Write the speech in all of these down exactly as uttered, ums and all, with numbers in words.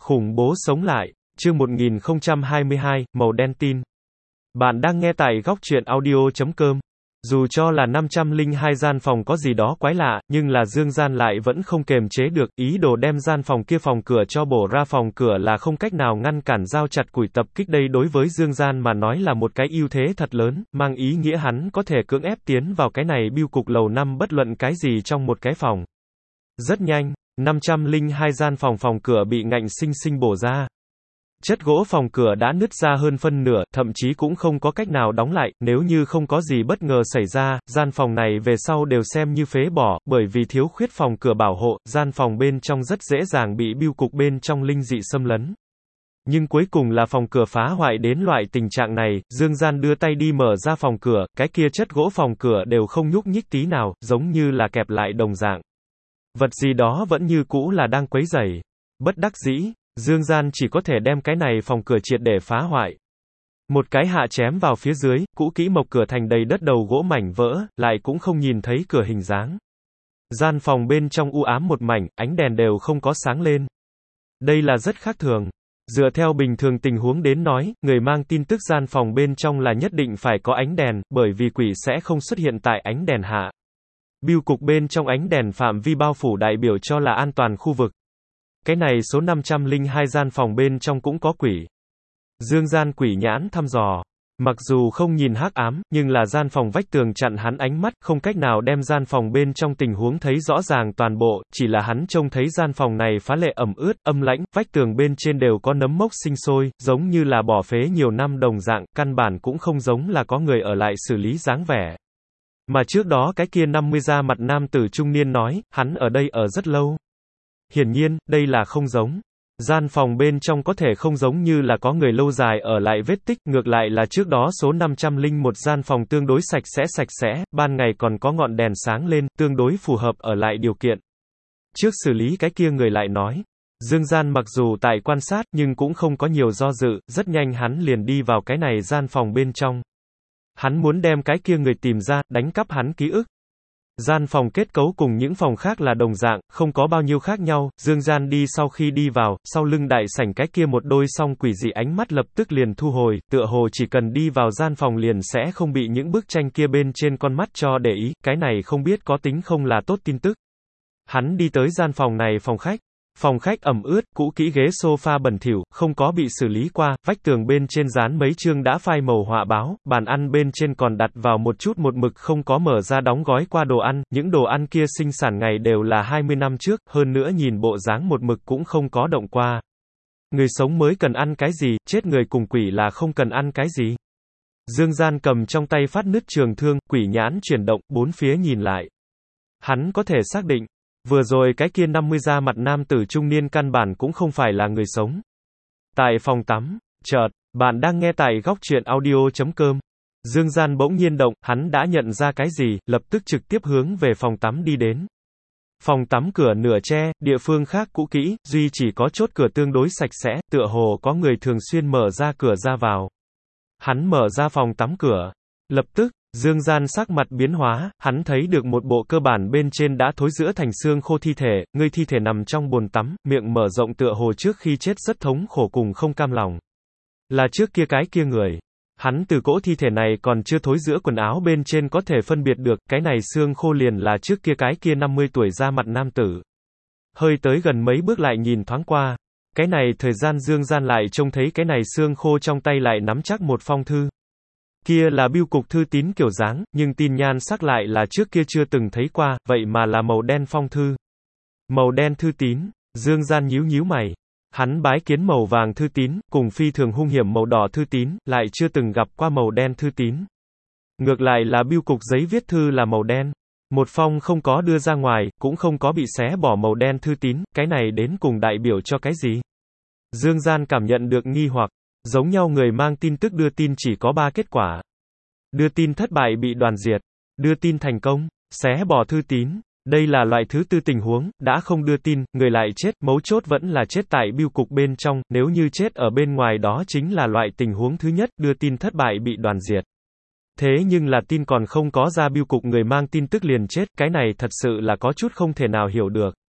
Khủng bố sống lại, chương một nghìn không trăm hai mươi hai, màu đen tin. Bạn đang nghe tại góc truyện audio chấm com. Dù cho là năm trăm lẻ hai gian phòng có gì đó quái lạ, nhưng là Dương Gian lại vẫn không kềm chế được, ý đồ đem gian phòng kia phòng cửa cho bổ ra phòng cửa là không cách nào ngăn cản dao chặt củi tập kích đây đối với Dương Gian mà nói là một cái ưu thế thật lớn, mang ý nghĩa hắn có thể cưỡng ép tiến vào cái này bưu cục lầu năm bất luận cái gì trong một cái phòng. Rất nhanh, năm trăm lẻ hai gian phòng phòng cửa bị ngạnh sinh sinh bổ ra. Chất gỗ phòng cửa đã nứt ra hơn phân nửa, thậm chí cũng không có cách nào đóng lại, nếu như không có gì bất ngờ xảy ra, gian phòng này về sau đều xem như phế bỏ, bởi vì thiếu khuyết phòng cửa bảo hộ, gian phòng bên trong rất dễ dàng bị bưu cục bên trong linh dị xâm lấn. Nhưng cuối cùng là phòng cửa phá hoại đến loại tình trạng này, Dương Gian đưa tay đi mở ra phòng cửa, cái kia chất gỗ phòng cửa đều không nhúc nhích tí nào, giống như là kẹp lại đồng dạng. Vật gì đó vẫn như cũ là đang quấy rầy. Bất đắc dĩ, Dương Gian chỉ có thể đem cái này phòng cửa triệt để phá hoại. Một cái hạ chém vào phía dưới, cũ kỹ mộc cửa thành đầy đất đầu gỗ mảnh vỡ, lại cũng không nhìn thấy cửa hình dáng. Gian phòng bên trong u ám một mảnh, ánh đèn đều không có sáng lên. Đây là rất khác thường. Dựa theo bình thường tình huống đến nói, người mang tin tức gian phòng bên trong là nhất định phải có ánh đèn, bởi vì quỷ sẽ không xuất hiện tại ánh đèn hạ. Bưu cục bên trong ánh đèn phạm vi bao phủ đại biểu cho là an toàn khu vực. Cái này số năm trăm lẻ hai gian phòng bên trong cũng có quỷ. Dương Gian quỷ nhãn thăm dò. Mặc dù không nhìn hắc ám, nhưng là gian phòng vách tường chặn hắn ánh mắt, không cách nào đem gian phòng bên trong tình huống thấy rõ ràng toàn bộ, chỉ là hắn trông thấy gian phòng này phá lệ ẩm ướt, âm lãnh, vách tường bên trên đều có nấm mốc sinh sôi, giống như là bỏ phế nhiều năm đồng dạng, căn bản cũng không giống là có người ở lại xử lý dáng vẻ. Mà trước đó cái kia năm mươi da mặt nam tử trung niên nói, hắn ở đây ở rất lâu. Hiển nhiên, đây là không giống. Gian phòng bên trong có thể không giống như là có người lâu dài ở lại vết tích, ngược lại là trước đó số năm trăm lẻ một gian phòng tương đối sạch sẽ sạch sẽ, ban ngày còn có ngọn đèn sáng lên, tương đối phù hợp ở lại điều kiện. Trước xử lý cái kia người lại nói. Dương Gian mặc dù tại quan sát, nhưng cũng không có nhiều do dự, rất nhanh hắn liền đi vào cái này gian phòng bên trong. Hắn muốn đem cái kia người tìm ra, đánh cắp hắn ký ức. Gian phòng kết cấu cùng những phòng khác là đồng dạng, không có bao nhiêu khác nhau, Dương Gian đi sau khi đi vào, sau lưng đại sảnh cái kia một đôi song quỷ dị ánh mắt lập tức liền thu hồi, tựa hồ chỉ cần đi vào gian phòng liền sẽ không bị những bức tranh kia bên trên con mắt cho để ý, cái này không biết có tính không là tốt tin tức. Hắn đi tới gian phòng này phòng khách. Phòng khách ẩm ướt, cũ kỹ ghế sofa bẩn thỉu, không có bị xử lý qua, vách tường bên trên dán mấy chương đã phai màu họa báo, bàn ăn bên trên còn đặt vào một chút một mực không có mở ra đóng gói qua đồ ăn, những đồ ăn kia sinh sản ngày đều là hai mươi năm trước, hơn nữa nhìn bộ dáng một mực cũng không có động qua. Người sống mới cần ăn cái gì, chết người cùng quỷ là không cần ăn cái gì. Dương Gian cầm trong tay phát nứt trường thương, quỷ nhãn chuyển động, bốn phía nhìn lại. Hắn có thể xác định. Vừa rồi cái kia năm mươi da mặt nam tử trung niên căn bản cũng không phải là người sống. Tại phòng tắm, chợt, bạn đang nghe tại góc truyện audio chấm com. Dương Gian bỗng nhiên động, hắn đã nhận ra cái gì, lập tức trực tiếp hướng về phòng tắm đi đến. Phòng tắm cửa nửa che, địa phương khác cũ kỹ, duy chỉ có chốt cửa tương đối sạch sẽ, tựa hồ có người thường xuyên mở ra cửa ra vào. Hắn mở ra phòng tắm cửa. Lập tức, Dương Gian sắc mặt biến hóa, hắn thấy được một bộ cơ bản bên trên đã thối rữa thành xương khô thi thể, người thi thể nằm trong bồn tắm, miệng mở rộng tựa hồ trước khi chết rất thống khổ cùng không cam lòng. Là trước kia cái kia người. Hắn từ cỗ thi thể này còn chưa thối rữa quần áo bên trên có thể phân biệt được, cái này xương khô liền là trước kia cái kia năm mươi tuổi da mặt nam tử. Hơi tới gần mấy bước lại nhìn thoáng qua. Cái này thời gian Dương Gian lại trông thấy cái này xương khô trong tay lại nắm chắc một phong thư. Kia là bưu cục thư tín kiểu dáng, nhưng tin nhan sắc lại là trước kia chưa từng thấy qua, vậy mà là màu đen phong thư. Màu đen thư tín, Dương Gian nhíu nhíu mày. Hắn bái kiến màu vàng thư tín, cùng phi thường hung hiểm màu đỏ thư tín, lại chưa từng gặp qua màu đen thư tín. Ngược lại là bưu cục giấy viết thư là màu đen. Một phong không có đưa ra ngoài, cũng không có bị xé bỏ màu đen thư tín, cái này đến cùng đại biểu cho cái gì? Dương Gian cảm nhận được nghi hoặc. Giống nhau người mang tin tức đưa tin chỉ có ba kết quả. Đưa tin thất bại bị đoàn diệt. Đưa tin thành công, xé bỏ thư tín. Đây là loại thứ tư tình huống, đã không đưa tin, người lại chết, mấu chốt vẫn là chết tại bưu cục bên trong, nếu như chết ở bên ngoài đó chính là loại tình huống thứ nhất, đưa tin thất bại bị đoàn diệt. Thế nhưng là tin còn không có ra bưu cục người mang tin tức liền chết, cái này thật sự là có chút không thể nào hiểu được.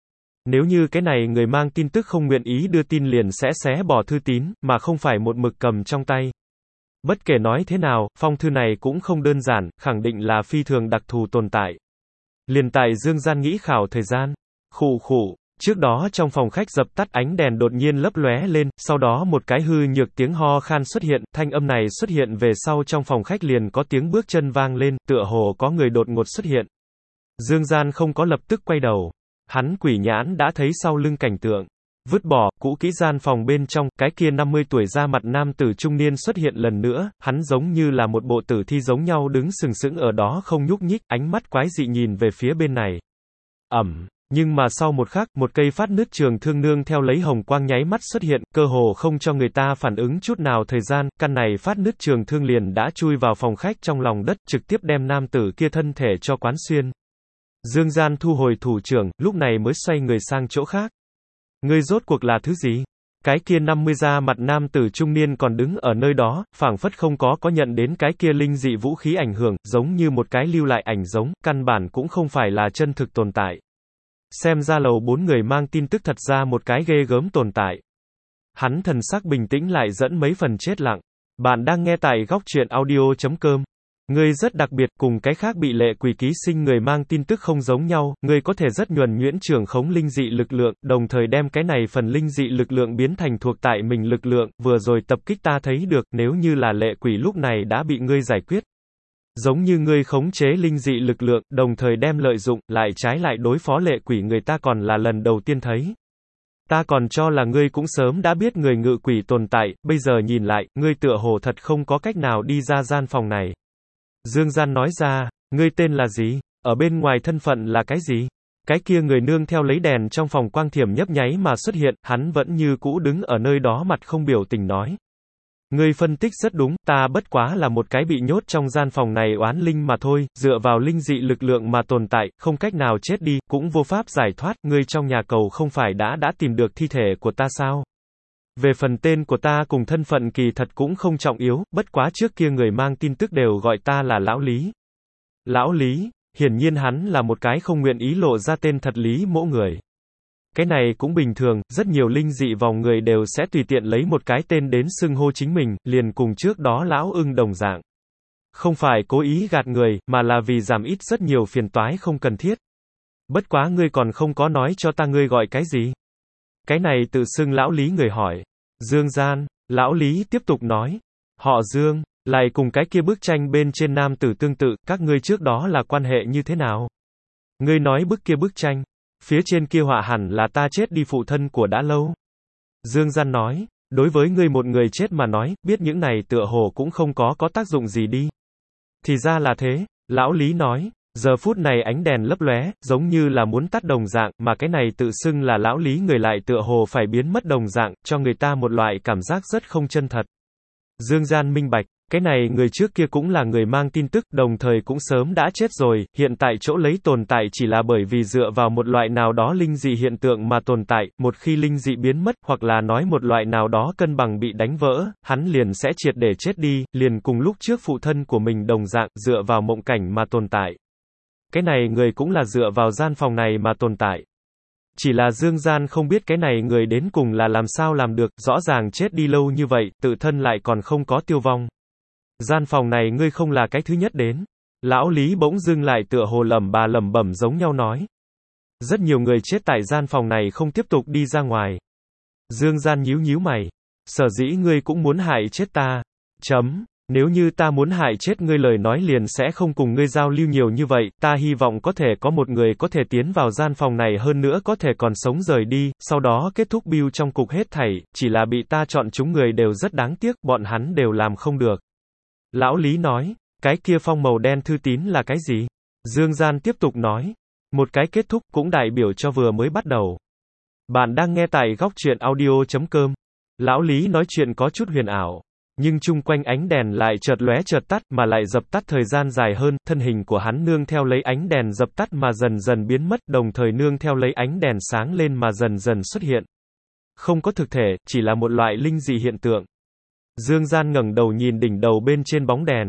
Nếu như cái này người mang tin tức không nguyện ý đưa tin liền sẽ xé bỏ thư tín, mà không phải một mực cầm trong tay. Bất kể nói thế nào, phong thư này cũng không đơn giản, khẳng định là phi thường đặc thù tồn tại. Liền tại Dương Gian nghĩ khảo thời gian. Khụ khụ. Trước đó trong phòng khách dập tắt ánh đèn đột nhiên lấp lóe lên, sau đó một cái hư nhược tiếng ho khan xuất hiện, thanh âm này xuất hiện về sau trong phòng khách liền có tiếng bước chân vang lên, tựa hồ có người đột ngột xuất hiện. Dương Gian không có lập tức quay đầu. Hắn quỷ nhãn đã thấy sau lưng cảnh tượng. Vứt bỏ, cũ kỹ gian phòng bên trong, cái kia năm mươi tuổi ra mặt nam tử trung niên xuất hiện lần nữa, hắn giống như là một bộ tử thi giống nhau đứng sừng sững ở đó không nhúc nhích, ánh mắt quái dị nhìn về phía bên này. Ẩm. Nhưng mà sau một khắc, một cây phát nứt trường thương nương theo lấy hồng quang nháy mắt xuất hiện, cơ hồ không cho người ta phản ứng chút nào thời gian, căn này phát nứt trường thương liền đã chui vào phòng khách trong lòng đất, trực tiếp đem nam tử kia thân thể cho quán xuyên. Dương Gian thu hồi thủ trưởng, lúc này mới xoay người sang chỗ khác. Ngươi rốt cuộc là thứ gì? Cái kia năm mươi da mặt nam tử trung niên còn đứng ở nơi đó, phảng phất không có có nhận đến cái kia linh dị vũ khí ảnh hưởng, giống như một cái lưu lại ảnh giống, căn bản cũng không phải là chân thực tồn tại. Xem ra lầu bốn người mang tin tức thật ra một cái ghê gớm tồn tại. Hắn thần sắc bình tĩnh lại dẫn mấy phần chết lặng. Bạn đang nghe tại góc truyện audio chấm com. Ngươi rất đặc biệt, cùng cái khác bị lệ quỷ ký sinh người mang tin tức không giống nhau, ngươi có thể rất nhuần nhuyễn trưởng khống linh dị lực lượng, đồng thời đem cái này phần linh dị lực lượng biến thành thuộc tại mình lực lượng, vừa rồi tập kích ta thấy được, nếu như là lệ quỷ lúc này đã bị ngươi giải quyết. Giống như ngươi khống chế linh dị lực lượng, đồng thời đem lợi dụng, lại trái lại đối phó lệ quỷ người ta còn là lần đầu tiên thấy. Ta còn cho là ngươi cũng sớm đã biết người ngự quỷ tồn tại, bây giờ nhìn lại, ngươi tựa hồ thật không có cách nào đi ra gian phòng này. Dương Gian nói ra, ngươi tên là gì? Ở bên ngoài thân phận là cái gì? Cái kia người nương theo lấy đèn trong phòng quang thiểm nhấp nháy mà xuất hiện, hắn vẫn như cũ đứng ở nơi đó mặt không biểu tình nói. Ngươi phân tích rất đúng, ta bất quá là một cái bị nhốt trong gian phòng này oán linh mà thôi, dựa vào linh dị lực lượng mà tồn tại, không cách nào chết đi, cũng vô pháp giải thoát, ngươi trong nhà cầu không phải đã đã tìm được thi thể của ta sao? Về phần tên của ta cùng thân phận kỳ thật cũng không trọng yếu, bất quá trước kia người mang tin tức đều gọi ta là Lão Lý. Lão Lý, hiển nhiên hắn là một cái không nguyện ý lộ ra tên thật Lý mỗ người. Cái này cũng bình thường, rất nhiều linh dị vòng người đều sẽ tùy tiện lấy một cái tên đến xưng hô chính mình, liền cùng trước đó Lão Ưng đồng dạng. Không phải cố ý gạt người, mà là vì giảm ít rất nhiều phiền toái không cần thiết. Bất quá ngươi còn không có nói cho ta ngươi gọi cái gì? Cái này tự xưng Lão Lý người hỏi. Dương Gian, Lão Lý tiếp tục nói. Họ Dương, lại cùng cái kia bức tranh bên trên nam tử tương tự, các ngươi trước đó là quan hệ như thế nào? Ngươi nói bức kia bức tranh. Phía trên kia họa hẳn là ta chết đi phụ thân của đã lâu. Dương Gian nói, đối với ngươi một người chết mà nói, biết những này tựa hồ cũng không có có tác dụng gì đi. Thì ra là thế, Lão Lý nói, giờ phút này ánh đèn lấp lóe, giống như là muốn tắt đồng dạng, mà cái này tự xưng là Lão Lý người lại tựa hồ phải biến mất đồng dạng, cho người ta một loại cảm giác rất không chân thật. Dương Gian minh bạch, cái này người trước kia cũng là người mang tin tức, đồng thời cũng sớm đã chết rồi, hiện tại chỗ lấy tồn tại chỉ là bởi vì dựa vào một loại nào đó linh dị hiện tượng mà tồn tại, một khi linh dị biến mất, hoặc là nói một loại nào đó cân bằng bị đánh vỡ, hắn liền sẽ triệt để chết đi, liền cùng lúc trước phụ thân của mình đồng dạng, dựa vào mộng cảnh mà tồn tại. Cái này người cũng là dựa vào gian phòng này mà tồn tại. Chỉ là Dương Gian không biết cái này người đến cùng là làm sao làm được, rõ ràng chết đi lâu như vậy, tự thân lại còn không có tiêu vong. Gian phòng này ngươi không là cái thứ nhất đến. Lão Lý bỗng dưng lại tựa hồ lẩm bà lẩm bẩm giống nhau nói. Rất nhiều người chết tại gian phòng này không tiếp tục đi ra ngoài. Dương Gian nhíu nhíu mày. Sở dĩ ngươi cũng muốn hại chết ta. Chấm. Nếu như ta muốn hại chết ngươi lời nói liền sẽ không cùng ngươi giao lưu nhiều như vậy, ta hy vọng có thể có một người có thể tiến vào gian phòng này hơn nữa có thể còn sống rời đi, sau đó kết thúc build trong cục hết thảy, chỉ là bị ta chọn chúng người đều rất đáng tiếc, bọn hắn đều làm không được. Lão Lý nói, cái kia phong màu đen thư tín là cái gì? Dương Gian tiếp tục nói, một cái kết thúc cũng đại biểu cho vừa mới bắt đầu. Bạn đang nghe tại góc truyện audio chấm com. Lão Lý nói chuyện có chút huyền ảo. Nhưng chung quanh ánh đèn lại chợt lóe chợt tắt, mà lại dập tắt thời gian dài hơn, thân hình của hắn nương theo lấy ánh đèn dập tắt mà dần dần biến mất, đồng thời nương theo lấy ánh đèn sáng lên mà dần dần xuất hiện. Không có thực thể, chỉ là một loại linh dị hiện tượng. Dương Gian ngẩng đầu nhìn đỉnh đầu bên trên bóng đèn.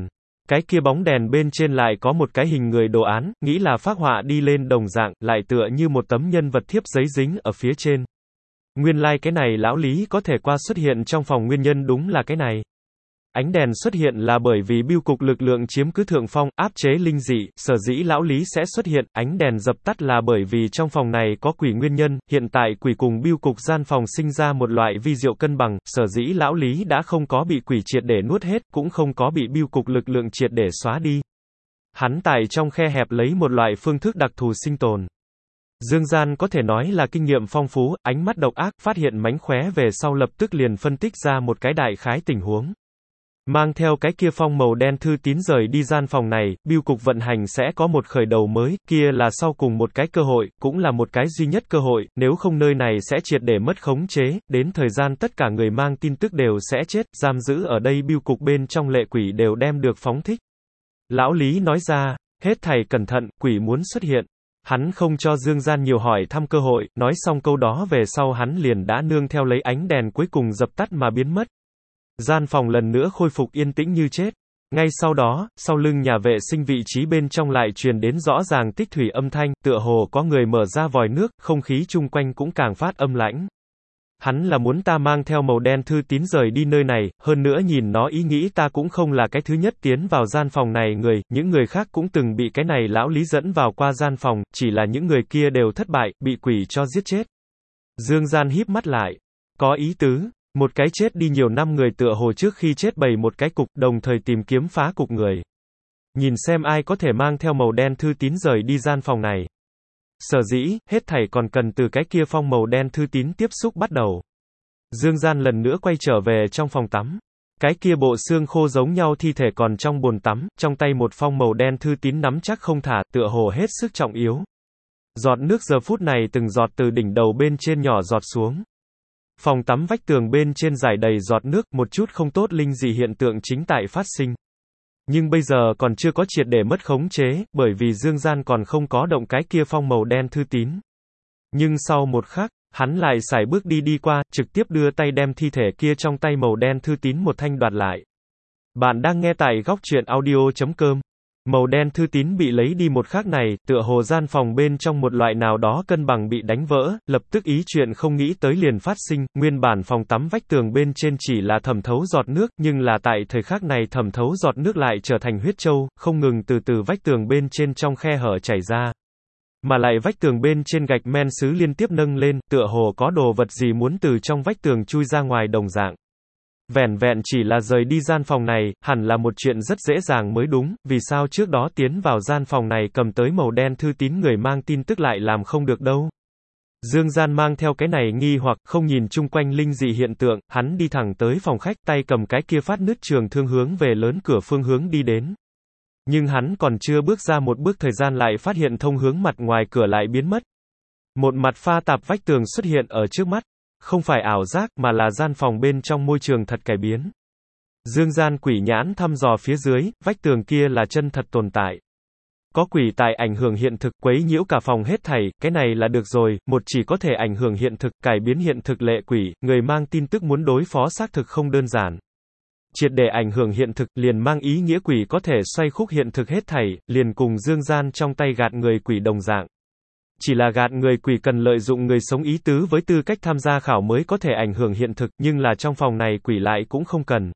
Cái kia bóng đèn bên trên lại có một cái hình người đồ án, nghĩ là phác họa đi lên đồng dạng, lại tựa như một tấm nhân vật thiếp giấy dính ở phía trên. Nguyên lai like cái này lão Lý có thể qua xuất hiện trong phòng nguyên nhân đúng là cái này. Ánh đèn xuất hiện là bởi vì bưu cục lực lượng chiếm cứ thượng phong, áp chế linh dị, sở dĩ lão Lý sẽ xuất hiện, ánh đèn dập tắt là bởi vì trong phòng này có quỷ nguyên nhân, hiện tại quỷ cùng bưu cục gian phòng sinh ra một loại vi diệu cân bằng, sở dĩ lão Lý đã không có bị quỷ triệt để nuốt hết, cũng không có bị bưu cục lực lượng triệt để xóa đi. Hắn tại trong khe hẹp lấy một loại phương thức đặc thù sinh tồn. Dương Gian có thể nói là kinh nghiệm phong phú, ánh mắt độc ác, phát hiện mánh khóe về sau lập tức liền phân tích ra một cái đại khái tình huống. Mang theo cái kia phong màu đen thư tín rời đi gian phòng này, bưu cục vận hành sẽ có một khởi đầu mới, kia là sau cùng một cái cơ hội, cũng là một cái duy nhất cơ hội, nếu không nơi này sẽ triệt để mất khống chế, đến thời gian tất cả người mang tin tức đều sẽ chết, giam giữ ở đây bưu cục bên trong lệ quỷ đều đem được phóng thích. Lão Lý nói ra, hết thảy cẩn thận, quỷ muốn xuất hiện. Hắn không cho Dương Gian nhiều hỏi thăm cơ hội, nói xong câu đó về sau hắn liền đã nương theo lấy ánh đèn cuối cùng dập tắt mà biến mất. Gian phòng lần nữa khôi phục yên tĩnh như chết. Ngay sau đó, sau lưng nhà vệ sinh vị trí bên trong lại truyền đến rõ ràng tích thủy âm thanh, tựa hồ có người mở ra vòi nước, không khí chung quanh cũng càng phát âm lãnh. Hắn là muốn ta mang theo màu đen thư tín rời đi nơi này, hơn nữa nhìn nó ý nghĩ ta cũng không là cái thứ nhất tiến vào gian phòng này người, những người khác cũng từng bị cái này lão Lý dẫn vào qua gian phòng, chỉ là những người kia đều thất bại, bị quỷ cho giết chết. Dương Gian híp mắt lại. Có ý tứ. Một cái chết đi nhiều năm người tựa hồ trước khi chết bày một cái cục, đồng thời tìm kiếm phá cục người. Nhìn xem ai có thể mang theo màu đen thư tín rời đi gian phòng này. Sở dĩ, hết thảy còn cần từ cái kia phong màu đen thư tín tiếp xúc bắt đầu. Dương Gian lần nữa quay trở về trong phòng tắm. Cái kia bộ xương khô giống nhau thi thể còn trong bồn tắm, trong tay một phong màu đen thư tín nắm chắc không thả, tựa hồ hết sức trọng yếu. Giọt nước giờ phút này từng giọt từ đỉnh đầu bên trên nhỏ giọt xuống. Phòng tắm vách tường bên trên rải đầy giọt nước, một chút không tốt linh dị hiện tượng chính tại phát sinh. Nhưng bây giờ còn chưa có triệt để mất khống chế, bởi vì Dương Gian còn không có động cái kia phong màu đen thư tín. Nhưng sau một khắc, hắn lại sải bước đi đi qua, trực tiếp đưa tay đem thi thể kia trong tay màu đen thư tín một thanh đoạt lại. Bạn đang nghe tại góc truyện audio chấm com. Màu đen thư tín bị lấy đi một khắc này, tựa hồ gian phòng bên trong một loại nào đó cân bằng bị đánh vỡ, lập tức ý chuyện không nghĩ tới liền phát sinh, nguyên bản phòng tắm vách tường bên trên chỉ là thẩm thấu giọt nước, nhưng là tại thời khắc này thẩm thấu giọt nước lại trở thành huyết châu, không ngừng từ từ vách tường bên trên trong khe hở chảy ra. Mà lại vách tường bên trên gạch men sứ liên tiếp nâng lên, tựa hồ có đồ vật gì muốn từ trong vách tường chui ra ngoài đồng dạng. Vẻn vẹn chỉ là rời đi gian phòng này, hẳn là một chuyện rất dễ dàng mới đúng, vì sao trước đó tiến vào gian phòng này cầm tới màu đen thư tín người mang tin tức lại làm không được đâu. Dương Gian mang theo cái này nghi hoặc, không nhìn chung quanh linh dị hiện tượng, hắn đi thẳng tới phòng khách, tay cầm cái kia phát nứt trường thương hướng về lớn cửa phương hướng đi đến. Nhưng hắn còn chưa bước ra một bước thời gian lại phát hiện thông hướng mặt ngoài cửa lại biến mất. Một mặt pha tạp vách tường xuất hiện ở trước mắt. Không phải ảo giác, mà là gian phòng bên trong môi trường thật cải biến. Dương Gian quỷ nhãn thăm dò phía dưới, vách tường kia là chân thật tồn tại. Có quỷ tại ảnh hưởng hiện thực, quấy nhiễu cả phòng hết thảy, cái này là được rồi, một chỉ có thể ảnh hưởng hiện thực, cải biến hiện thực lệ quỷ, người mang tin tức muốn đối phó xác thực không đơn giản. Triệt để ảnh hưởng hiện thực, liền mang ý nghĩa quỷ có thể xoay khúc hiện thực hết thảy, liền cùng Dương Gian trong tay gạt người quỷ đồng dạng. Chỉ là gạt người quỷ cần lợi dụng người sống ý tứ với tư cách tham gia khảo mới có thể ảnh hưởng hiện thực, nhưng là trong phòng này quỷ lại cũng không cần.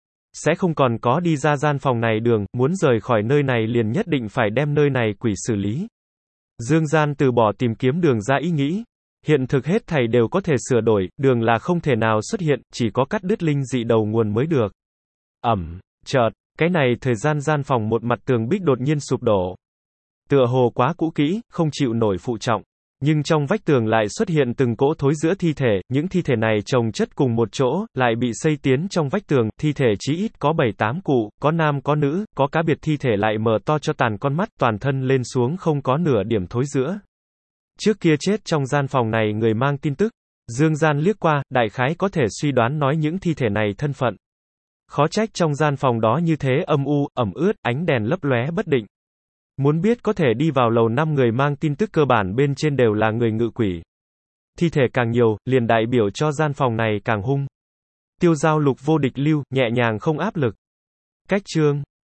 Sẽ không còn có đi ra gian phòng này đường, muốn rời khỏi nơi này liền nhất định phải đem nơi này quỷ xử lý. Dương Gian từ bỏ tìm kiếm đường ra ý nghĩ. Hiện thực hết thảy đều có thể sửa đổi, đường là không thể nào xuất hiện, chỉ có cắt đứt linh dị đầu nguồn mới được. Ẩm, chợt, cái này thời gian gian phòng một mặt tường bích đột nhiên sụp đổ. Tựa hồ quá cũ kỹ, không chịu nổi phụ trọng. Nhưng trong vách tường lại xuất hiện từng cỗ thối rữa thi thể, những thi thể này chồng chất cùng một chỗ, lại bị xây tiến trong vách tường, thi thể chí ít có bảy tám cụ, có nam có nữ, có cá biệt thi thể lại mở to cho tàn con mắt, toàn thân lên xuống không có nửa điểm thối rữa. Trước kia chết trong gian phòng này người mang tin tức. Dương Gian liếc qua, đại khái có thể suy đoán nói những thi thể này thân phận. Khó trách trong gian phòng đó như thế âm u, ẩm ướt, ánh đèn lấp lóe bất định. Muốn biết có thể đi vào lầu năm người mang tin tức cơ bản bên trên đều là người ngự quỷ. Thi thể càng nhiều, liền đại biểu cho gian phòng này càng hung. Tiêu giao lục vô địch lưu, nhẹ nhàng không áp lực. Cách chương